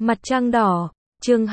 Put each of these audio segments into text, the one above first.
Mặt trăng đỏ, chương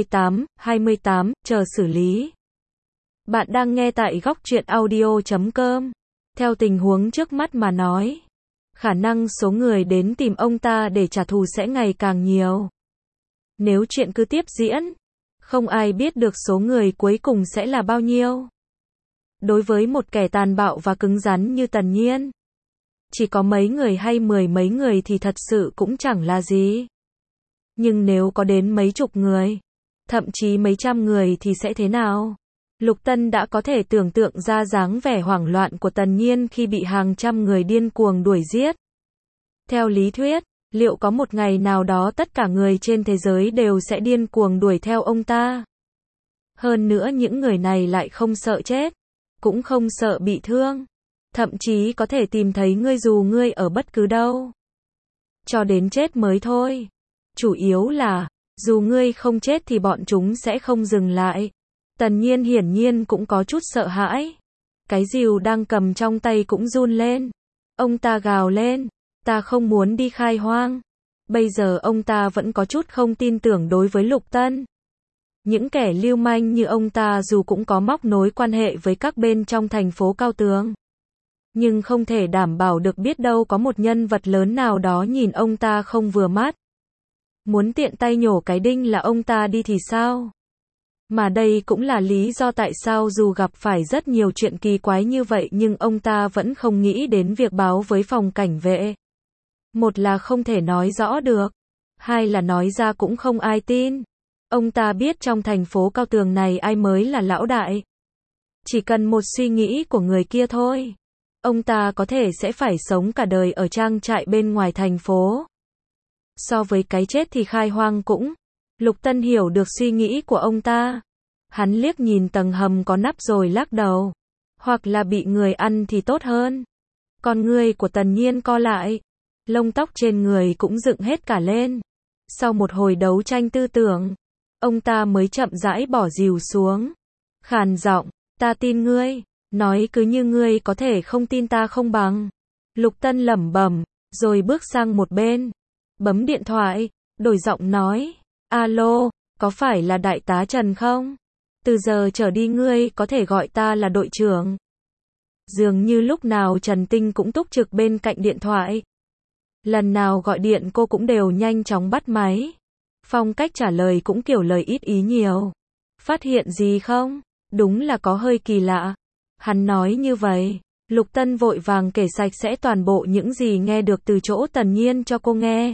28, chờ xử lý. Bạn đang nghe tại góc truyện audio.com. Theo tình huống trước mắt mà nói, khả năng số người đến tìm ông ta để trả thù sẽ ngày càng nhiều. Nếu chuyện cứ tiếp diễn, không ai biết được số người cuối cùng sẽ là bao nhiêu. Đối với một kẻ tàn bạo và cứng rắn như Tần Nhiên, chỉ có mấy người hay mười mấy người thì thật sự cũng chẳng là gì. Nhưng nếu có đến mấy chục người, thậm chí mấy trăm người thì sẽ thế nào? Lục Tân đã có thể tưởng tượng ra dáng vẻ hoảng loạn của Tần Nhiên khi bị hàng trăm người điên cuồng đuổi giết. Theo lý thuyết, liệu có một ngày nào đó tất cả người trên thế giới đều sẽ điên cuồng đuổi theo ông ta? Hơn nữa những người này lại không sợ chết, cũng không sợ bị thương, thậm chí có thể tìm thấy ngươi dù ngươi ở bất cứ đâu. Cho đến chết mới thôi. Chủ yếu là, dù ngươi không chết thì bọn chúng sẽ không dừng lại. Tần Nhiên hiển nhiên cũng có chút sợ hãi. Cái rìu đang cầm trong tay cũng run lên. Ông ta gào lên, ta không muốn đi khai hoang. Bây giờ ông ta vẫn có chút không tin tưởng đối với Lục Tân. Những kẻ lưu manh như ông ta dù cũng có móc nối quan hệ với các bên trong thành phố Cao Tường, nhưng không thể đảm bảo được biết đâu có một nhân vật lớn nào đó nhìn ông ta không vừa mắt. Muốn tiện tay nhổ cái đinh là ông ta đi thì sao? Mà đây cũng là lý do tại sao dù gặp phải rất nhiều chuyện kỳ quái như vậy nhưng ông ta vẫn không nghĩ đến việc báo với phòng cảnh vệ. Một là không thể nói rõ được, hai là nói ra cũng không ai tin. Ông ta biết trong thành phố Cao Tường này ai mới là lão đại. Chỉ cần một suy nghĩ của người kia thôi, ông ta có thể sẽ phải sống cả đời ở trang trại bên ngoài thành phố. So với cái chết thì khai hoang cũng. Lục Tân hiểu được suy nghĩ của ông ta. Hắn liếc nhìn tầng hầm có nắp rồi lắc đầu. Hoặc là bị người ăn thì tốt hơn. Con ngươi của Tần Nhiên co lại. Lông tóc trên người cũng dựng hết cả lên. Sau một hồi đấu tranh tư tưởng, ông ta mới chậm rãi bỏ rìu xuống. Khàn giọng, ta tin ngươi. Nói cứ như ngươi có thể không tin ta không bằng. Lục Tân lẩm bẩm, rồi bước sang một bên. Bấm điện thoại, đổi giọng nói, alo, có phải là đại tá Trần không? Từ giờ trở đi ngươi có thể gọi ta là đội trưởng. Dường như lúc nào Trần Tinh cũng túc trực bên cạnh điện thoại. Lần nào gọi điện cô cũng đều nhanh chóng bắt máy. Phong cách trả lời cũng kiểu lời ít ý nhiều. Phát hiện gì không? Đúng là có hơi kỳ lạ. Hắn nói như vậy. Lục Tân vội vàng kể sạch sẽ toàn bộ những gì nghe được từ chỗ Tần Nhiên cho cô nghe.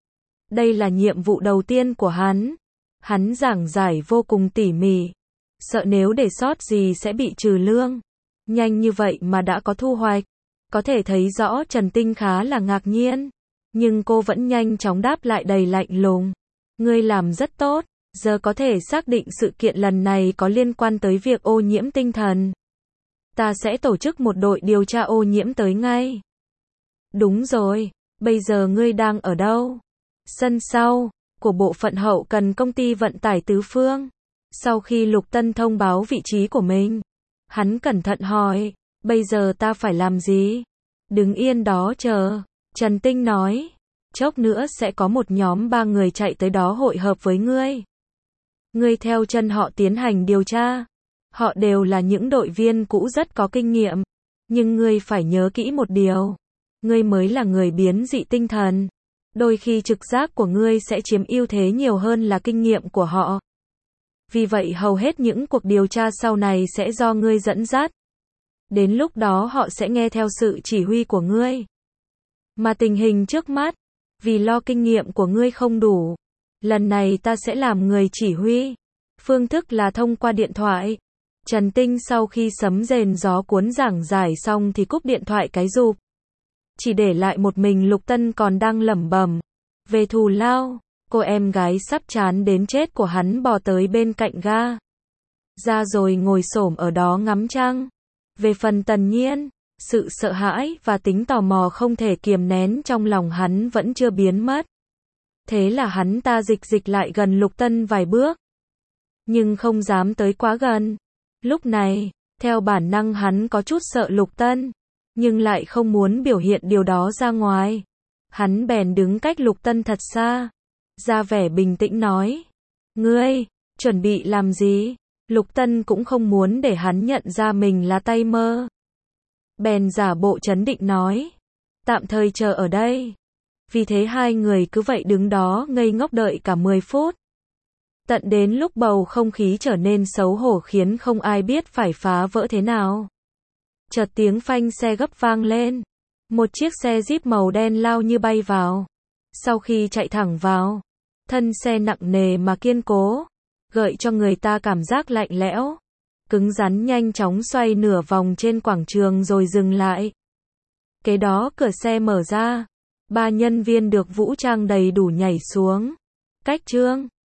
Đây là nhiệm vụ đầu tiên của hắn. Hắn giảng giải vô cùng tỉ mỉ. Sợ nếu để sót gì sẽ bị trừ lương. Nhanh như vậy mà đã có thu hoạch. Có thể thấy rõ Trần Tinh khá là ngạc nhiên. Nhưng cô vẫn nhanh chóng đáp lại đầy lạnh lùng. Ngươi làm rất tốt. Giờ có thể xác định sự kiện lần này có liên quan tới việc ô nhiễm tinh thần. Ta sẽ tổ chức một đội điều tra ô nhiễm tới ngay. Đúng rồi. Bây giờ ngươi đang ở đâu? Sân sau của bộ phận hậu cần công ty vận tải tứ phương. Sau khi Lục Tân thông báo vị trí của mình, hắn cẩn thận hỏi, bây giờ ta phải làm gì? Đứng yên đó chờ. Trần Tinh nói, chốc nữa sẽ có một nhóm 3 người chạy tới đó hội hợp với ngươi. Ngươi theo chân họ tiến hành điều tra. Họ đều là những đội viên cũ rất có kinh nghiệm. Nhưng ngươi phải nhớ kỹ một điều. Ngươi mới là người biến dị tinh thần. Đôi khi trực giác của ngươi sẽ chiếm ưu thế nhiều hơn là kinh nghiệm của họ. Vì vậy hầu hết những cuộc điều tra sau này sẽ do ngươi dẫn dắt. Đến lúc đó họ sẽ nghe theo sự chỉ huy của ngươi. Mà tình hình trước mắt, vì lo kinh nghiệm của ngươi không đủ, lần này ta sẽ làm người chỉ huy. Phương thức là thông qua điện thoại. Trần Tinh sau khi sấm rền gió cuốn giảng giải xong thì cúp điện thoại cái rụp. Chỉ để lại một mình Lục Tân còn đang lẩm bẩm. Về thù lao, cô em gái sắp chán đến chết của hắn bò tới bên cạnh ga. Ra rồi ngồi xổm ở đó ngắm trăng. Về phần Tần Nhiên, sự sợ hãi và tính tò mò không thể kiềm nén trong lòng hắn vẫn chưa biến mất. Thế là hắn ta dịch lại gần Lục Tân vài bước. Nhưng không dám tới quá gần. Lúc này, theo bản năng hắn có chút sợ Lục Tân. Nhưng lại không muốn biểu hiện điều đó ra ngoài. Hắn bèn đứng cách Lục Tân thật xa. ra vẻ bình tĩnh nói. Ngươi, chuẩn bị làm gì? Lục Tân cũng không muốn để hắn nhận ra mình là tay mơ. Bèn giả bộ trấn định nói. Tạm thời chờ ở đây. Vì thế hai người cứ vậy đứng đó ngây ngốc đợi cả 10 phút. Tận đến lúc bầu không khí trở nên xấu hổ khiến không ai biết phải phá vỡ thế nào. Chợt tiếng phanh xe gấp vang lên. Một chiếc xe Jeep màu đen lao như bay vào. Sau khi chạy thẳng vào, thân xe nặng nề mà kiên cố, gợi cho người ta cảm giác lạnh lẽo, cứng rắn nhanh chóng xoay nửa vòng trên quảng trường rồi dừng lại. Kế đó cửa xe mở ra, 3 nhân viên được vũ trang đầy đủ nhảy xuống. Cách Trương